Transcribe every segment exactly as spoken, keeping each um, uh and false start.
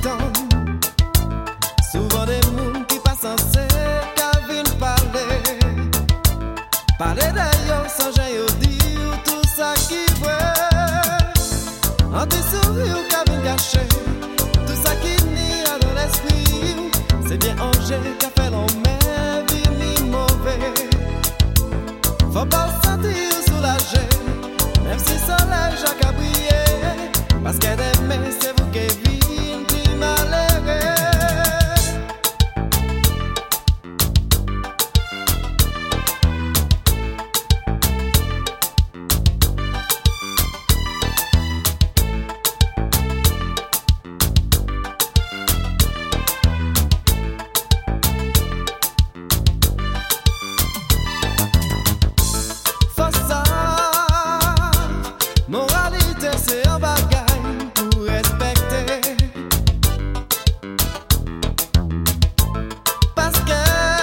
temps. Souvent des moun qui pas censé qu'à vin parler. Parler d'ailleurs sans j'ai dire tout ça qui vrai. En te sourire qu'à vin cacher. Tout ça qui n'y a dans l'esprit. C'est bien Angers qu'a fait l'homme vini mauvais. Faut pas se sentir soulagé. Même si le soleil Jacques a brillé. Parce que demain c'est vous qui vivez plus malheureux. C'est un bagaille pour respecter. Parce que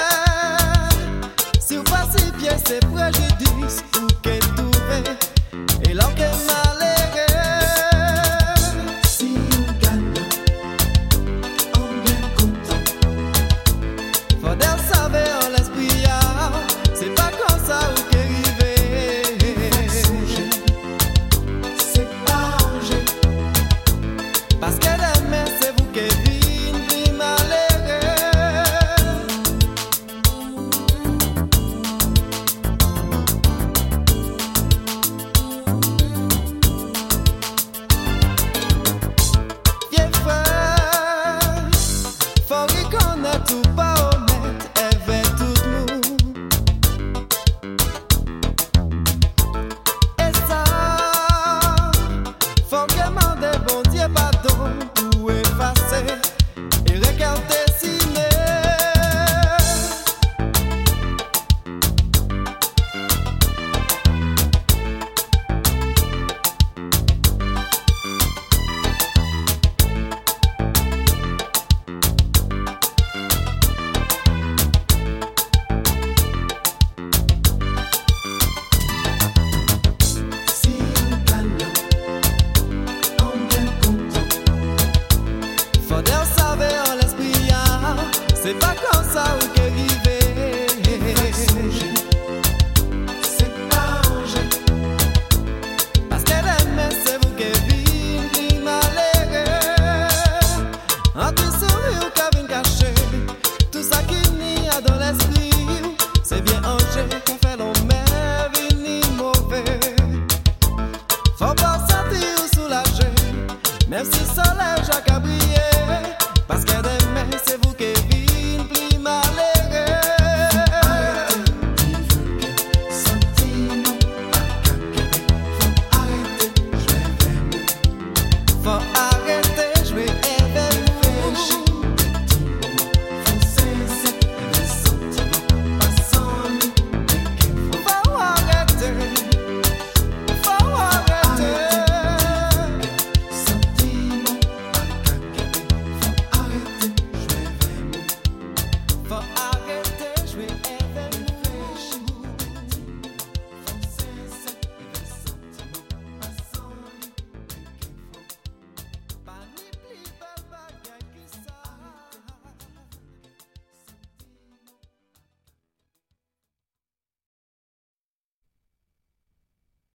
si vous passez bien, c'est préjudice pour que trouver. Et l'homme qui est malheureux. Si on gagne, on est content. Faudrait savoir en l'esprit, c'est pas comme ça ou qu'est arrivé. Parce que demain c'est vous qui vivez plus malheureux. Vieux frère, faut reconnaître tout pas honnête et vers tout le monde. Et ça, faut demander bon Dieu pardon pour effacer et regarder signer. Si on gagne, on est content. Faudrait savoir en l'esprit, c'est pas comme ça ou qu'est arrivé. C'est pas Angers. Parce que demain c'est vous qui vivez plus malheureux. En tout sourire qu'à vin cacher. Tout ça qui n'y a dans l'esprit. C'est bien Angers qu'a fait l'homme vini mauvais. Faut pas se sentir soulagé. Même si le soleil Jacques a brillé. Parce que